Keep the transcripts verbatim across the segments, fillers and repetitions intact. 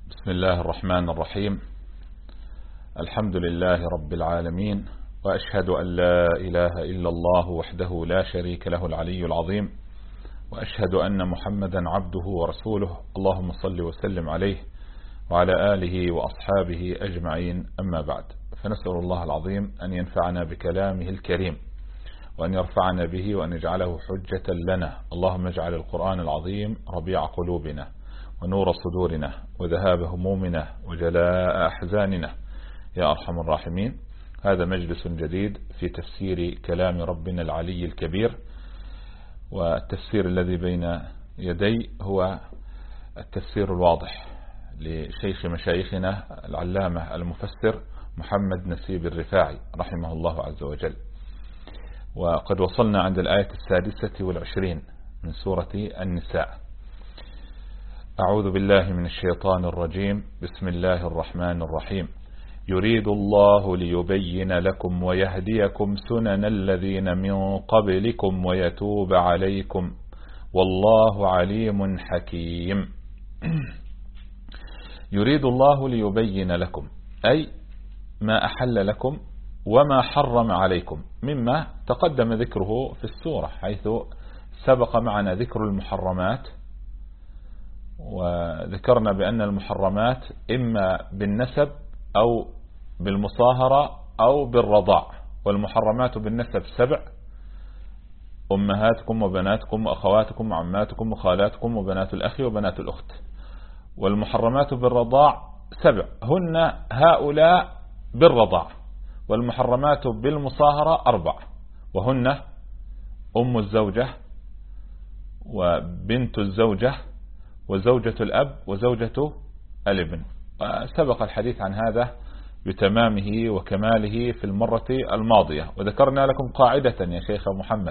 بسم الله الرحمن الرحيم. الحمد لله رب العالمين، وأشهد أن لا إله إلا الله وحده لا شريك له العلي العظيم، وأشهد أن محمدا عبده ورسوله. اللهم صل وسلم عليه وعلى آله وأصحابه أجمعين، أما بعد، فنسأل الله العظيم أن ينفعنا بكلامه الكريم، وأن يرفعنا به، وأن يجعله حجة لنا. اللهم اجعل القرآن العظيم ربيع قلوبنا ونور صدورنا وذهاب همومنا وجلاء أحزاننا يا أرحم الراحمين. هذا مجلس جديد في تفسير كلام ربنا العلي الكبير، والتفسير الذي بين يدي هو التفسير الواضح لشيخ مشايخنا العلامة المفسر محمد نسيب الرفاعي رحمه الله عز وجل. وقد وصلنا عند الآية السادسة والعشرين من سورة النساء. أعوذ بالله من الشيطان الرجيم. بسم الله الرحمن الرحيم. يريد الله ليبين لكم ويهديكم سنن الذين من قبلكم ويتوب عليكم والله عليم حكيم. يريد الله ليبين لكم، أي ما أحل لكم وما حرم عليكم مما تقدم ذكره في السورة، حيث سبق معنا ذكر المحرمات، وذكرنا بأن المحرمات إما بالنسب أو بالمصاهرة أو بالرضاع. والمحرمات بالنسب سبع: أمهاتكم وبناتكم وأخواتكم وعماتكم وخالاتكم وبنات الأخ وبنات الأخت. والمحرمات بالرضاع سبع، هن هؤلاء بالرضاع. والمحرمات بالمصاهرة أربع، وهن أم الزوجة وبنت الزوجة وزوجة الأب وزوجة الابن. سبق الحديث عن هذا بتمامه وكماله في المرة الماضية، وذكرنا لكم قاعدة يا شيخ محمد.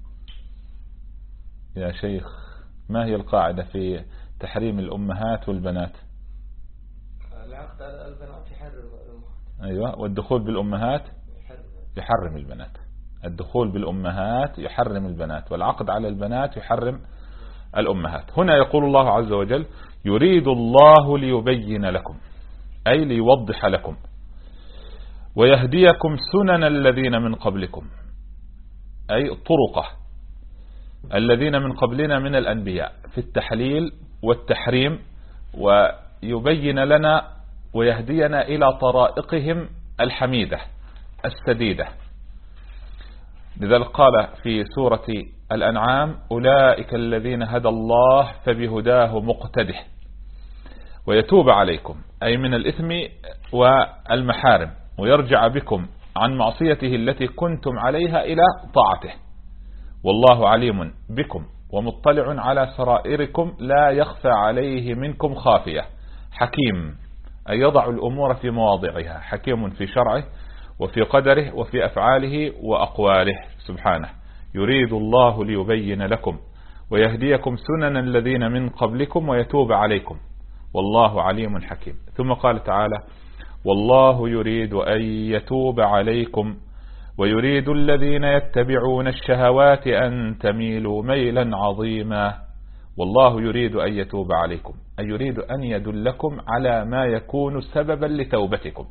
يا شيخ، ما هي القاعدة في تحريم الأمهات والبنات؟ العقد على البنات يحرم الأمهات. أيوة، والدخول بالأمهات يحرم البنات. الدخول بالأمهات يحرم البنات، والعقد على البنات يحرم الأمهات. هنا يقول الله عز وجل: يريد الله ليبين لكم، أي ليوضح لكم، ويهديكم سنن الذين من قبلكم، أي طرقه الذين من قبلنا من الأنبياء في التحليل والتحريم، ويبين لنا ويهدينا إلى طرائقهم الحميدة السديدة. لذلك قال في سورة الأنعام: أولئك الذين هدى الله فبهداه مقتده ويتوب عليكم، أي من الإثم والمحارم، ويرجع بكم عن معصيته التي كنتم عليها إلى طاعته. والله عليم بكم ومطلع على سرائركم لا يخفى عليه منكم خافية. حكيم، أي يضع الأمور في مواضعها، حكيم في شرعه وفي قدره وفي أفعاله وأقواله سبحانه. يريد الله ليبين لكم ويهديكم سنن الذين من قبلكم ويتوب عليكم والله عليم حكيم. ثم قال تعالى: والله يريد أن يتوب عليكم ويريد الذين يتبعون الشهوات أن تميلوا ميلا عظيما. والله يريد أن يتوب عليكم، أي يريد أن يدلكم على ما يكون سببا لتوبتكم.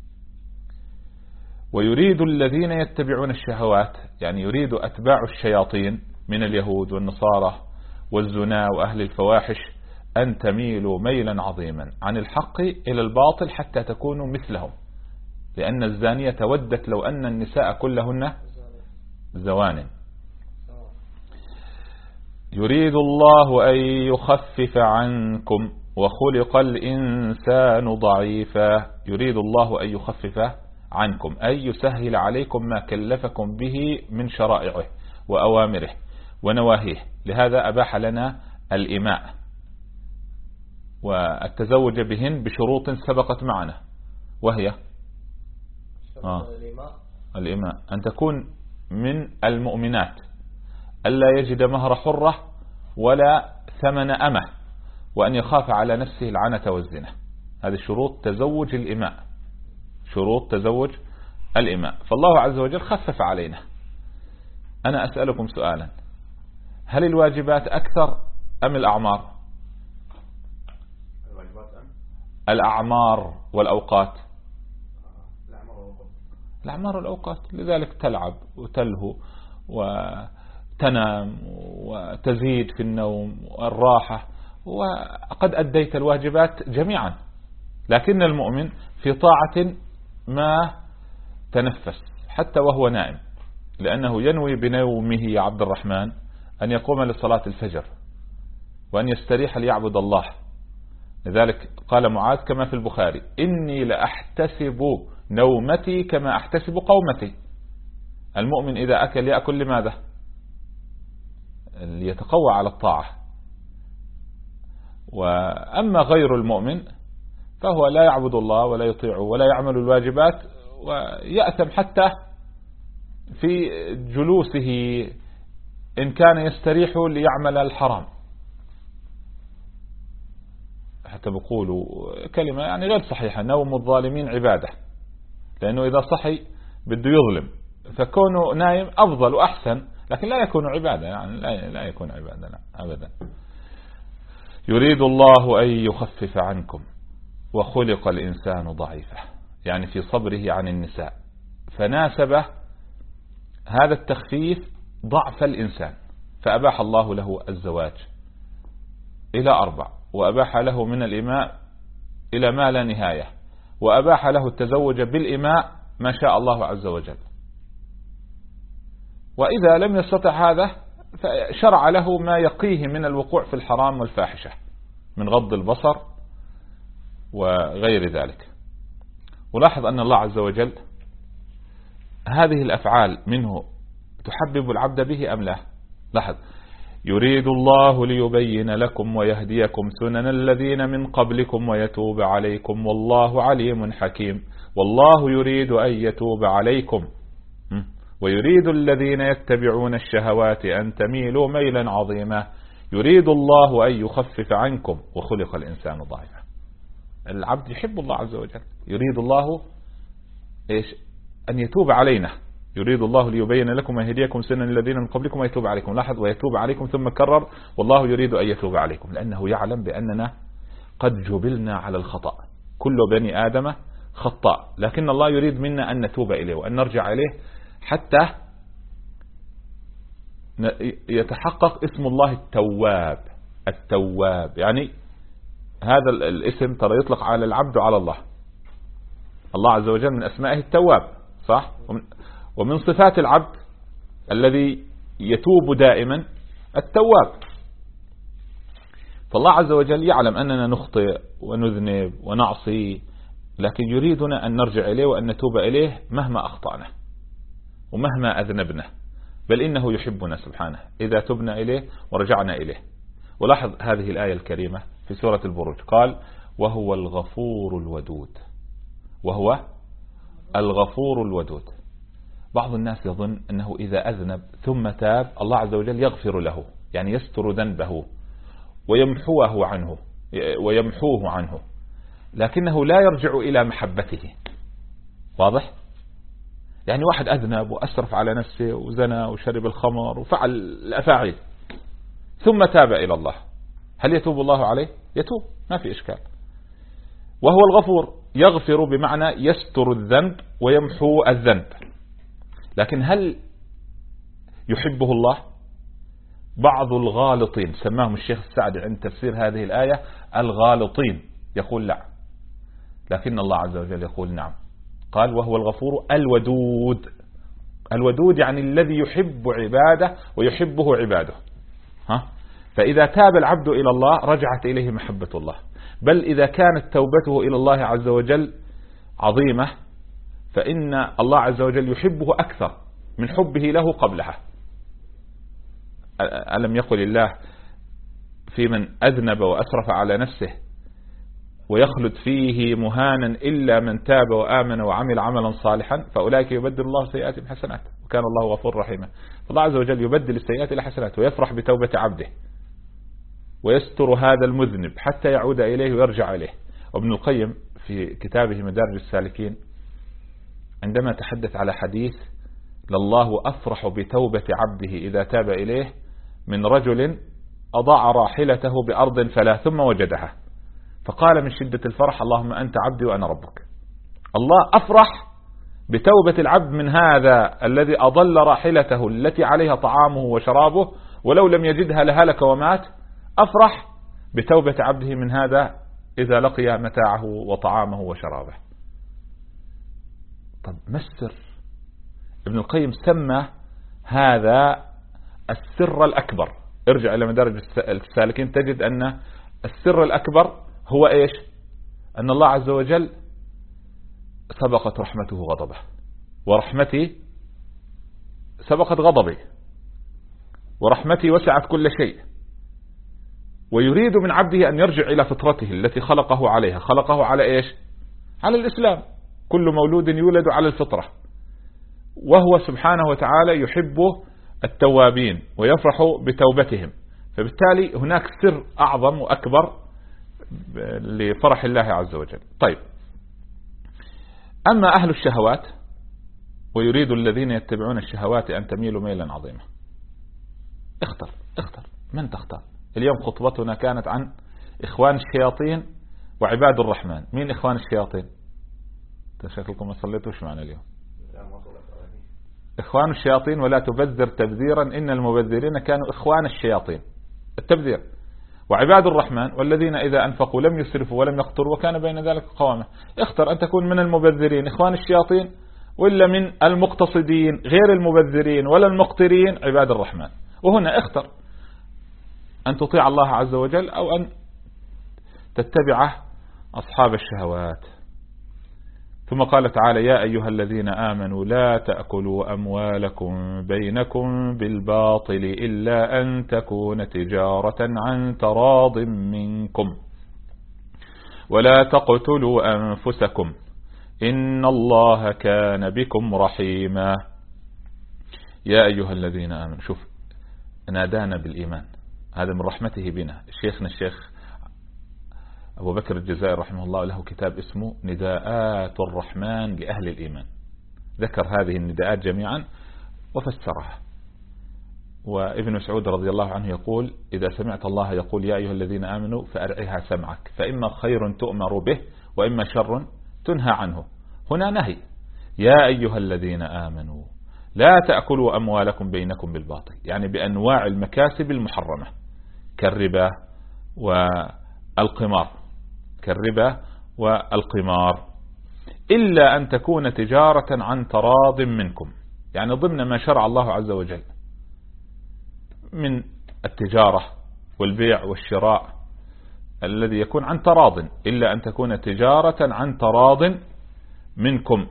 ويريد الذين يتبعون الشهوات، يعني يريد أتباع الشياطين من اليهود والنصارى والزنا وأهل الفواحش أن تميلوا ميلا عظيما عن الحق إلى الباطل حتى تكونوا مثلهم، لأن الزانية ودت لو أن النساء كلهن زوان. يريد الله أن يخفف عنكم وخلق الإنسان ضعيفا. يريد الله أن يخفف عنكم، أي يسهل عليكم ما كلفكم به من شرائعه وأوامره ونواهيه. لهذا أباح لنا الإماء والتزوج بهن بشروط سبقت معنا، وهي آه الإماء أن تكون من المؤمنات، ألا يجد مهر حرة ولا ثمن أمه، وأن يخاف على نفسه العنة والزنا. هذه شروط تزوج الإماء، شروط تزوج الإماء. فالله عز وجل خفف علينا. أنا أسألكم سؤالا: هل الواجبات أكثر أم الأعمار؟ الأعمار والأوقات؟ الأعمار والأوقات. لذلك تلعب وتلهو وتنام وتزيد في النوم والراحة، وقد أديت الواجبات جميعا. لكن المؤمن في طاعة ما تنفس حتى وهو نائم، لأنه ينوي بنومه يا عبد الرحمن أن يقوم لصلاة الفجر وأن يستريح ليعبد الله. لذلك قال معاذ كما في البخاري: إني لأحتسب نومتي كما أحتسب قومتي. المؤمن إذا أكل يأكل لماذا؟ ليتقوى على الطاعة. وأما غير المؤمن فهو لا يعبد الله ولا يطيعه ولا يعمل الواجبات، ويأثم حتى في جلوسه إن كان يستريح ليعمل الحرام. حتى بقولوا كلمة يعني غير صحيحة: نوم الظالمين عبادة، لأنه إذا صحي بده يظلم، فكونه نايم أفضل وأحسن، لكن لا يكون عبادة، يعني لا يكون عبادة، لا أبدا. يريد الله أن يخفف عنكم وخلق الإنسان ضعيفا، يعني في صبره عن النساء، فناسب هذا التخفيف ضعف الإنسان، فأباح الله له الزواج إلى أربع، وأباح له من الإماء إلى ما لا نهاية، وأباح له التزوج بالإماء ما شاء الله عز وجل. وإذا لم يستطع هذا فشرع له ما يقيه من الوقوع في الحرام والفاحشة من غض البصر وغير ذلك. ولاحظ أن الله عز وجل هذه الأفعال منه تحبب العبد به أم لا؟ لاحظ: يريد الله ليبين لكم ويهديكم سنن الذين من قبلكم ويتوب عليكم والله عليم حكيم. والله يريد أن يتوب عليكم ويريد الذين يتبعون الشهوات أن تميلوا ميلا عظيما. يريد الله أن يخفف عنكم وخلق الإنسان ضعيفا. العبد يحب الله عز وجل، يريد الله إيش؟ أن يتوب علينا. يريد الله ليبين لكم ويهديكم سنن الذين من قبلكم ويتوب عليكم. لاحظ: ويتوب عليكم، ثم كرر: والله يريد أن يتوب عليكم، لأنه يعلم بأننا قد جبلنا على الخطأ، كل بني آدم خطاء، لكن الله يريد منا أن نتوب إليه وأن نرجع إليه حتى يتحقق اسم الله التواب. التواب يعني هذا الاسم ترى يطلق على العبد وعلى الله. الله عز وجل من أسمائه التواب، صح؟ ومن صفات العبد الذي يتوب دائما التواب. فالله عز وجل يعلم أننا نخطئ ونذنب ونعصي، لكن يريدنا أن نرجع إليه وأن نتوب إليه مهما أخطأنا ومهما أذنبنا، بل إنه يحبنا سبحانه إذا تبنا إليه ورجعنا إليه. ولاحظ هذه الآية الكريمة في سورة البروج، قال: وهو الغفور الودود. وهو الغفور الودود. بعض الناس يظن أنه إذا أذنب ثم تاب الله عز وجل يغفر له، يعني يستر ذنبه ويمحوه عنه ويمحوه عنه، لكنه لا يرجع إلى محبته. واضح؟ يعني واحد أذنب وأسرف على نفسه وزنى وشرب الخمر وفعل الأفاعيل ثم تاب إلى الله، هل يتوب الله عليه؟ يتوب، ما في إشكال. وهو الغفور، يغفر بمعنى يستر الذنب ويمحو الذنب. لكن هل يحبه الله؟ بعض الغالطين سماهم الشيخ السعدي عند تفسير هذه الآية الغالطين، يقول لا، لكن الله عز وجل يقول نعم. قال: وهو الغفور الودود. الودود يعني الذي يحب عباده ويحبه عباده. ها؟ فإذا تاب العبد إلى الله رجعت إليه محبة الله، بل إذا كانت توبته إلى الله عز وجل عظيمة فإن الله عز وجل يحبه أكثر من حبه له قبلها. ألم يقل الله في من أذنب وأسرف على نفسه ويخلد فيه مهانا إلا من تاب وآمن وعمل عملا صالحا فأولئك يبدل الله سيئاتهم حسنات وكان الله غفور رحيما. فالله عز وجل يبدل السيئات إلى حسنات ويفرح بتوبة عبده ويستر هذا المذنب حتى يعود إليه ويرجع إليه. وابن القيم في كتابه مدارج السالكين عندما تحدث على حديث: لله أفرح بتوبة عبده إذا تاب إليه من رجل أضاع راحلته بأرض فلا ثم وجدها فقال من شدة الفرح اللهم أنت عبدي وأنا ربك. الله أفرح بتوبة العبد من هذا الذي أضل راحلته التي عليها طعامه وشرابه ولو لم يجدها لهلك ومات. أفرح بتوبة عبده من هذا إذا لقي متاعه وطعامه وشرابه. طب ما السر؟ ابن القيم سمى هذا السر الأكبر. ارجع إلى مدارج السالكين تجد أن السر الأكبر هو إيش؟ أن الله عز وجل سبقت رحمته غضبه، ورحمتي سبقت غضبي، ورحمتي وسعت كل شيء، ويريد من عبده أن يرجع إلى فطرته التي خلقه عليها. خلقه على إيش؟ على الإسلام. كل مولود يولد على الفطرة، وهو سبحانه وتعالى يحب التوابين ويفرح بتوبتهم. فبالتالي هناك سر أعظم وأكبر لفرح الله عز وجل. طيب، أما أهل الشهوات ويريد الذين يتبعون الشهوات أن تميلوا ميلا عظيما. اختر اختر من تختار. اليوم خطبتنا كانت عن إخوان الشياطين وعباد الرحمن. مين إخوان الشياطين؟ شكلكم ما صليتوش معنا اليوم. إخوان الشياطين ولا تبذر تبذيرا إن المبذرين كانوا إخوان الشياطين، التبذير. وعباد الرحمن والذين إذا أنفقوا لم يسرفوا ولم يقتروا وكان بين ذلك قوامة. اختر أن تكون من المبذرين إخوان الشياطين ولا من المقتصدين غير المبذرين ولا المقترين عباد الرحمن. وهنا اختر أن تطيع الله عز وجل أو أن تتبع أصحاب الشهوات. ثم قال تعالى يا أيها الذين آمنوا لا تأكلوا أموالكم بينكم بالباطل إلا أن تكون تجارة عن تراض منكم ولا تقتلوا أنفسكم إن الله كان بكم رحيما. يا أيها الذين آمنوا. شوف، نادانا بالإيمان، هذا من رحمته بنا. شيخنا الشيخ أبو بكر الجزائري رحمه الله له كتاب اسمه نداءات الرحمن لأهل الإيمان، ذكر هذه النداءات جميعا وفسرها. وابن مسعود رضي الله عنه يقول إذا سمعت الله يقول يا أيها الذين آمنوا فأرعها سمعك فإما خير تؤمر به وإما شر تنهى عنه. هنا نهي يا أيها الذين آمنوا لا تأكلوا أموالكم بينكم بالباطل، يعني بأنواع المكاسب المحرمة كالربا والقمار كالربا والقمار إلا أن تكون تجارة عن تراض منكم، يعني ضمن ما شرع الله عز وجل من التجارة والبيع والشراء الذي يكون عن تراض، إلا أن تكون تجارة عن تراض منكم،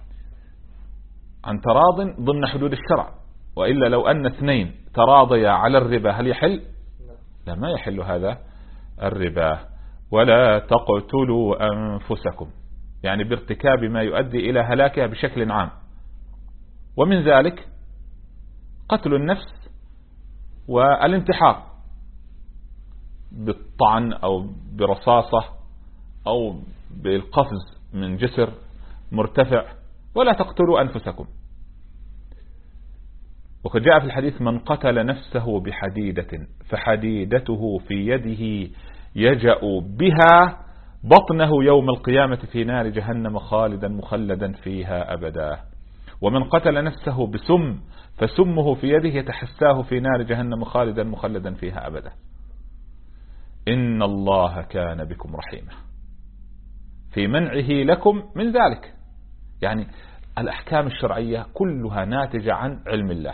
عن تراض ضمن حدود الشرع. وإلا لو أن اثنين تراضيا على الربا هل يحل؟ لا، ما يحل هذا الربا. ولا تقتلوا أنفسكم، يعني بارتكاب ما يؤدي إلى هلاكها بشكل عام، ومن ذلك قتل النفس والانتحار بالطعن أو برصاصة أو بالقفز من جسر مرتفع. ولا تقتلوا أنفسكم. وقد جاء في الحديث من قتل نفسه بحديدة فحديدته في يده يجأ بها بطنه يوم القيامة في نار جهنم خالدا مخلدا فيها أبدا. ومن قتل نفسه بسم فسمه في يده يتحساه في نار جهنم خالدا مخلدا فيها أبدا. إن الله كان بكم رحيما في منعه لكم من ذلك. يعني الأحكام الشرعية كلها ناتجة عن علم الله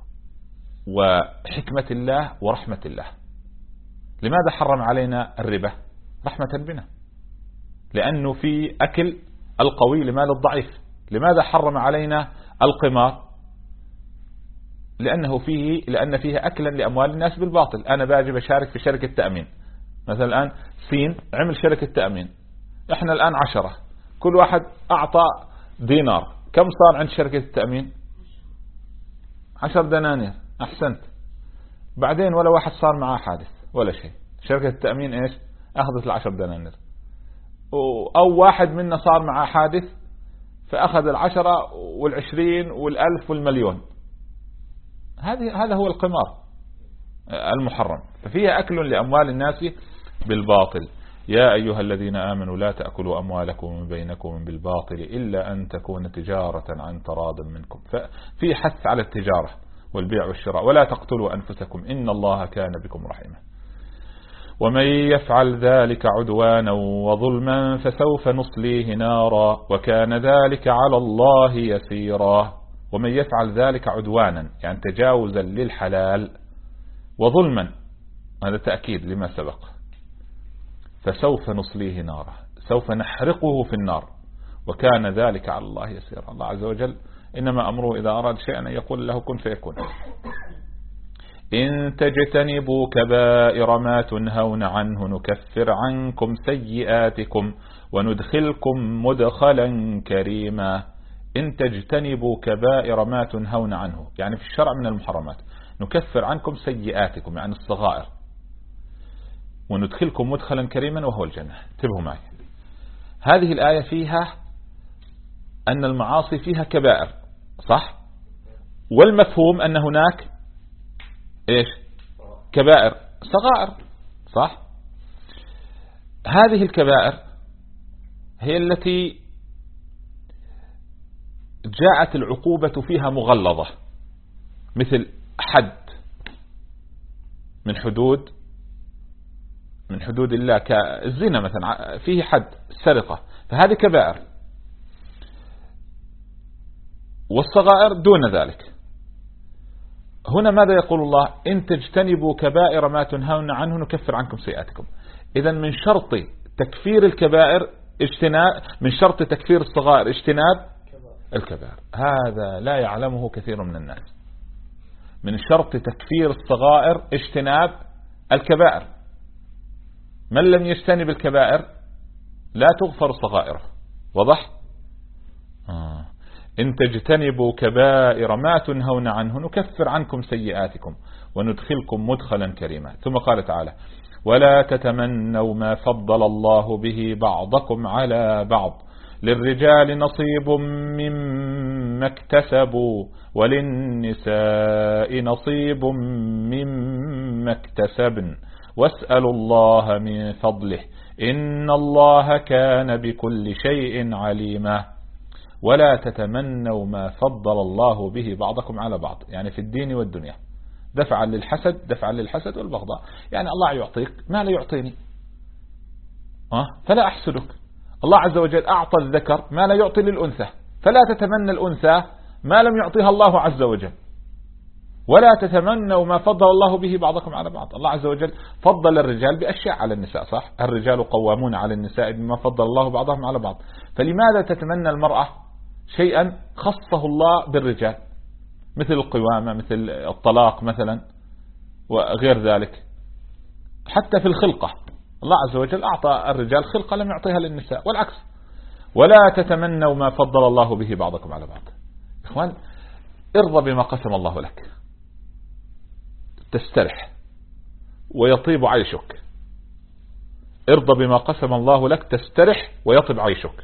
وحكمة الله ورحمة الله. لماذا حرم علينا الربا؟ رحمة بنا، لأنه في أكل القوي لمال الضعيف. لماذا حرم علينا القمار؟ لأنه فيه لأن فيه أكلا لأموال الناس بالباطل. أنا باجي بشارك في شركة تأمين مثلا، الآن سين عمل شركة تأمين، إحنا الآن عشرة، كل واحد أعطى دينار، كم صار عند شركة التأمين؟ عشر دنانير. أحسنت. بعدين ولا واحد صار معاه حادث ولا شيء، شركة التأمين إيش؟ أخذت العشر دنانير. أو واحد منا صار معاه حادث فأخذ العشرة والعشرين والألف والمليون. هذه هذا هو القمار المحرم، ففيها أكل لأموال الناس بالباطل. يا أيها الذين آمنوا لا تأكلوا أموالكم بينكم بالباطل إلا أن تكون تجارة عن تراض منكم. ففي حث على التجارة والبيع والشراء. ولا تقتلوا أنفسكم إن الله كان بكم رحيما. ومن يفعل ذلك عدوانا وظلما فسوف نصليه نارا وكان ذلك على الله يسيرا. ومن يفعل ذلك عدوانا يعني تجاوزا للحلال، وظلما هذا تأكيد لما سبق، فسوف نصليه نارا، سوف نحرقه في النار وكان ذلك على الله يسيرا. الله عز وجل إنما أمره إذا أراد شيئا أن يقول له كن فيكون. إن تجتنبوا كبائر ما تنهون عنه نكفر عنكم سيئاتكم وندخلكم مدخلا كريما. إن تجتنبوا كبائر ما تنهون عنه يعني في الشرع من المحرمات، نكفر عنكم سيئاتكم يعني الصغائر، وندخلكم مدخلا كريما وهو الجنة. انتبهوا معي، هذه الآية فيها أن المعاصي فيها كبائر صح، والمفهوم أن هناك إيش كبائر صغائر صح. هذه الكبائر هي التي جاءت العقوبة فيها مغلظة، مثل حد من حدود من حدود الله كالزنا مثلا فيه حد، السرقة، فهذه كبائر. والصغائر دون ذلك. هنا ماذا يقول الله؟ إن تجتنبوا كبائر ما تنهون عنه نكفر عنكم سيئاتكم. إذا من شرط تكفير الكبائر اجتناب، من شرط تكفير الصغائر اجتناب الكبائر. هذا لا يعلمه كثير من الناس. من شرط تكفير الصغائر اجتناب الكبائر. من لم يجتنب الكبائر لا تغفر صغائره. واضح؟ آه. إن تجتنبوا كبائر ما تنهون عنه نكفر عنكم سيئاتكم وندخلكم مدخلا كريما. ثم قال تعالى ولا تتمنوا ما فضل الله به بعضكم على بعض للرجال نصيب مما اكتسبوا وللنساء نصيب مما اكتسبن واسألوا الله من فضله إن الله كان بكل شيء عليما. ولا تتمنوا ما فضل الله به بعضكم على بعض يعني في الدين والدنيا، دفعا للحسد دفعا للحسد والبغضاء. يعني الله يعطيك ما لا يعطيني أه؟ فلا أحسدك. الله عز وجل أعطى الذكر ما لا يعطي للأنثى، فلا تتمنى الأنثى ما لم يعطيها الله عز وجل. ولا تتمنوا ما فضل الله به بعضكم على بعض. الله عز وجل فضل الرجال بأشياء على النساء صح، الرجال قوامون على النساء بما فضل الله بعضهم على بعض. فلماذا تتمنى المرأة شيئا خصه الله بالرجال مثل القوامة مثل الطلاق مثلا وغير ذلك؟ حتى في الخلقة الله عز وجل أعطى الرجال خلقة لم يعطيها للنساء والعكس. ولا تتمنوا ما فضل الله به بعضكم على بعض. إخوان ارضى بما قسم الله لك تسترح ويطيب عيشك. ارضى بما قسم الله لك تسترح ويطيب عيشك.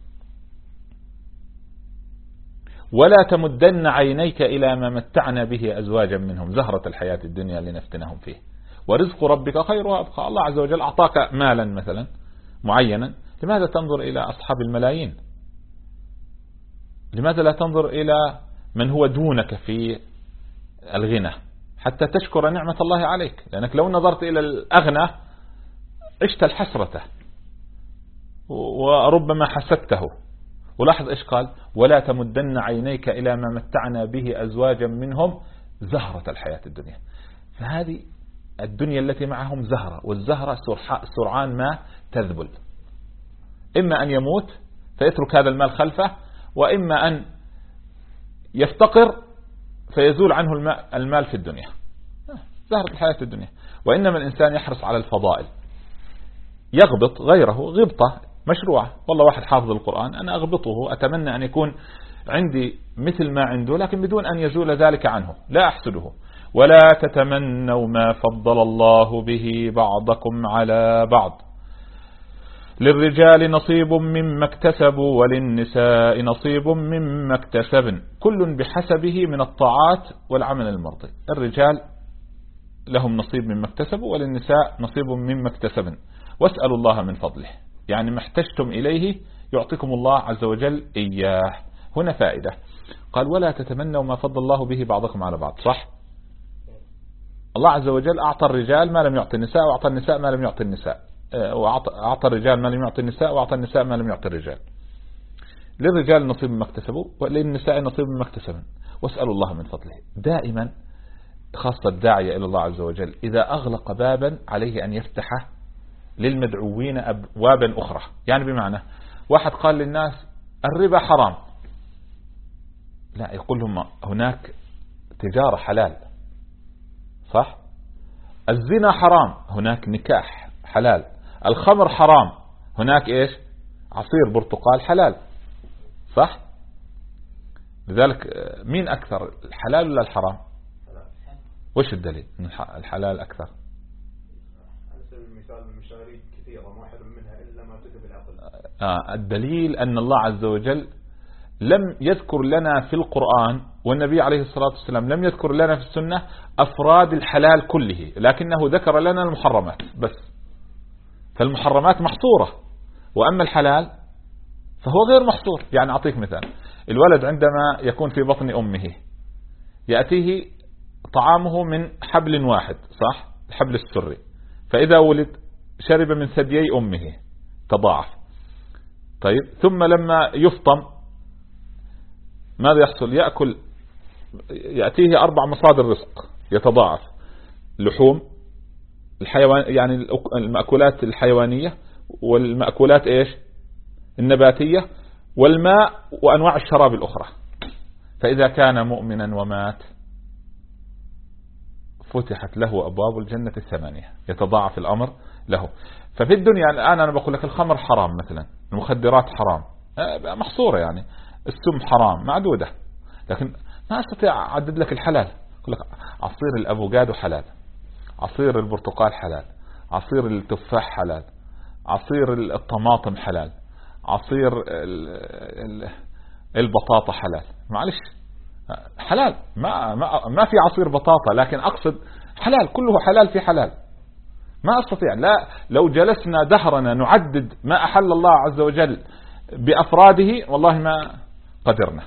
ولا تمدن عينيك إلى ما متعنا به أزواجا منهم زهرة الحياة الدنيا لنفتنهم فيه ورزق ربك خير وأبقى. الله عز وجل أعطاك مالا مثلا معينا، لماذا تنظر إلى أصحاب الملايين؟ لماذا لا تنظر إلى من هو دونك في الغنى حتى تشكر نعمة الله عليك؟ لأنك لو نظرت إلى الأغنى عشت الحسرة وربما حسدته. ولاحظ إيش قال؟ ولا تمدن عينيك إلى ما متعنا به أزواجا منهم زهرة الحياة الدنيا. فهذه الدنيا التي معهم زهرة، والزهرة سرعان ما تذبل، إما أن يموت فيترك هذا المال خلفه، وإما أن يفتقر فيزول عنه المال في الدنيا. زهرة الحياة الدنيا. وإنما الإنسان يحرص على الفضائل، يغبط غيره غبطة مشروعة. والله واحد حافظ القرآن أنا أغبطه، أتمنى أن يكون عندي مثل ما عنده لكن بدون أن يزول ذلك عنه، لا أحسده. ولا تتمنوا ما فضل الله به بعضكم على بعض للرجال نصيب مما اكتسبوا وللنساء نصيب مما اكتسبن كل بحسبه من الطاعات والعمل المرضي. الرجال لهم نصيب مما اكتسبوا وللنساء نصيب مما اكتسبن واسألوا الله من فضله، يعني ما احتجتم إليه يعطيكم الله عز وجل إياه. هنا فائدة، قال ولا تتمنوا ما فضل الله به بعضكم على بعض، صح؟ الله عز وجل أعطى الرجال ما لم يعطي النساء، وأعطى النساء ما لم يعطي النساء، وأعطى الرجال ما لم يعطي النساء، وأعطى النساء ما لم يعطي الرجال. للرجال نصيب مما اكتسبوا وللنساء نصيب مما اكتسبن، واسألوا الله من فضله. دائما خاصة الداعية إلى الله عز وجل إذا أغلق بابا عليه أن يفتحه للمدعوين أبوابا أخرى. يعني بمعنى واحد قال للناس الربا حرام، لا، يقول لهم هناك تجارة حلال، صح؟ الزنا حرام، هناك نكاح حلال. الخمر حرام، هناك إيش؟ عصير برتقال حلال، صح؟ لذلك مين أكثر، الحلال ولا الحرام؟ وش الدليل أن الحلال أكثر؟ على سبيل المثال المشاريع كثيرة ما حرم منها إلا ما كتب العقل. آه الدليل أن الله عز وجل لم يذكر لنا في القرآن، والنبي عليه الصلاة والسلام لم يذكر لنا في السنة أفراد الحلال كله، لكنه ذكر لنا المحرمات بس. فالمحرمات محصورة، وأما الحلال فهو غير محصور. يعني أعطيك مثال، الولد عندما يكون في بطن أمه يأتيه طعامه من حبل واحد، صح؟ الحبل السري، فإذا ولد شرب من ثديي أمه تضاعف. طيب ثم لما يفطم ماذا يحصل؟ يأكل، يأتيه أربع مصادر رزق يتضاعف: لحوم الحيوان، يعني المأكولات الحيوانية، والمأكولات إيش؟ النباتية، والماء، وأنواع الشراب الأخرى. فإذا كان مؤمنا ومات فتحت له أبواب الجنة الثمانية، يتضاعف الأمر له. ففي الدنيا الآن أنا بقول لك الخمر حرام مثلا، المخدرات حرام محصورة، يعني السم حرام معدودة، لكن ما أستطيع أعدد لك الحلال. أقول لك عصير الأفوكادو حلال، عصير البرتقال حلال، عصير التفاح حلال، عصير الطماطم حلال، عصير البطاطا حلال. معلش حلال، ما ما ما في عصير بطاطا، لكن أقصد حلال، كله حلال في حلال. ما أستطيع، لا، لو جلسنا دهرنا نعدد ما أحل الله عز وجل بأفراده والله ما قدرنا.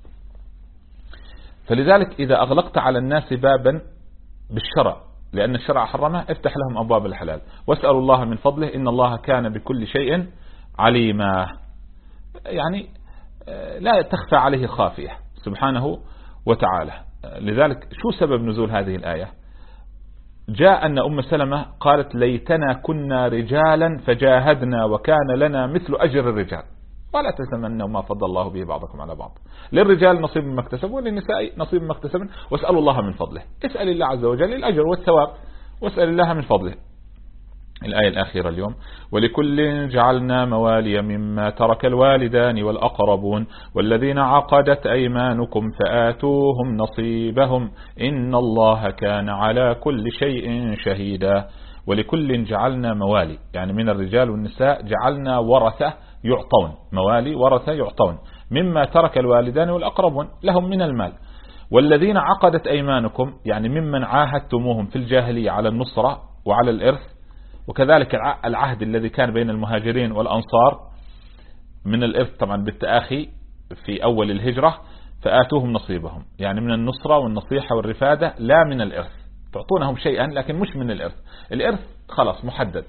فلذلك إذا أغلقت على الناس بابا بالشرع لأن الشرع حرمه، افتح لهم أبواب الحلال، واسألوا الله من فضله إن الله كان بكل شيء عليما. يعني لا تخفى عليه خافية سبحانه وتعالى. لذلك شو سبب نزول هذه الآية؟ جاء أن أم سلمة قالت ليتنا كنا رجالا فجاهدنا وكان لنا مثل أجر الرجال، ولا تتمنوا ما فضل الله به بعضكم على بعض، للرجال نصيب مما اكتسبوا وللنساء نصيب مما اكتسبن، واسألوا الله من فضله. اسأل الله عز وجل الأجر والثواب، واسأل الله من فضله. الآية الأخيرة اليوم: ولكل جعلنا موالي مما ترك الوالدان والأقربون والذين عقدت أيمانكم فآتوهم نصيبهم إن الله كان على كل شيء شهيدا. ولكل جعلنا موالي، يعني من الرجال والنساء جعلنا ورثة يعطون، موالي ورثة يعطون مما ترك الوالدان والأقربون لهم من المال. والذين عقدت أيمانكم، يعني ممن عاهدتموهم في الجاهلية على النصرة وعلى الإرث، وكذلك العهد الذي كان بين المهاجرين والأنصار من الإرث طبعا بالتآخي في أول الهجرة، فآتوهم نصيبهم، يعني من النصرة والنصيحة والرفادة، لا من الإرث. تعطونهم شيئا لكن مش من الإرث. الإرث خلاص محدد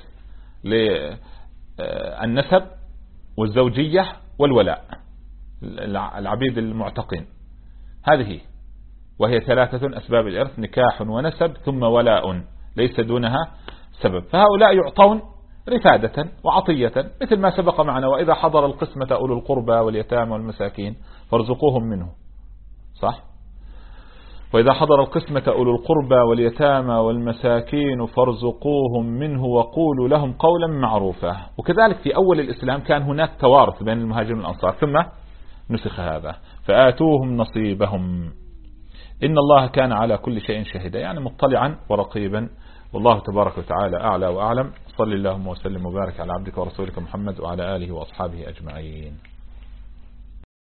للنسب والزوجية والولاء، العبيد المعتقين، هذه وهي ثلاثة أسباب الإرث: نكاح ونسب ثم ولاء ليس دونها سبب. فهؤلاء يعطون رفادة وعطية مثل ما سبق معنا: وإذا حضر القسمة أولو القربى واليتامى والمساكين فارزقوهم منه، صح؟ وإذا حضر القسمة أولو القربى واليتامى والمساكين فارزقوهم منه وقولوا لهم قولا معروفا. وكذلك في أول الإسلام كان هناك توارث بين المهاجرين والأنصار، ثم نسخ هذا: فآتوهم نصيبهم إن الله كان على كل شيء شهيدا، يعني مطلعا ورقيبا. والله تبارك وتعالى أعلى وأعلم. صلى اللهم وسلم وبارك على عبدك ورسولك محمد وعلى آله وأصحابه أجمعين.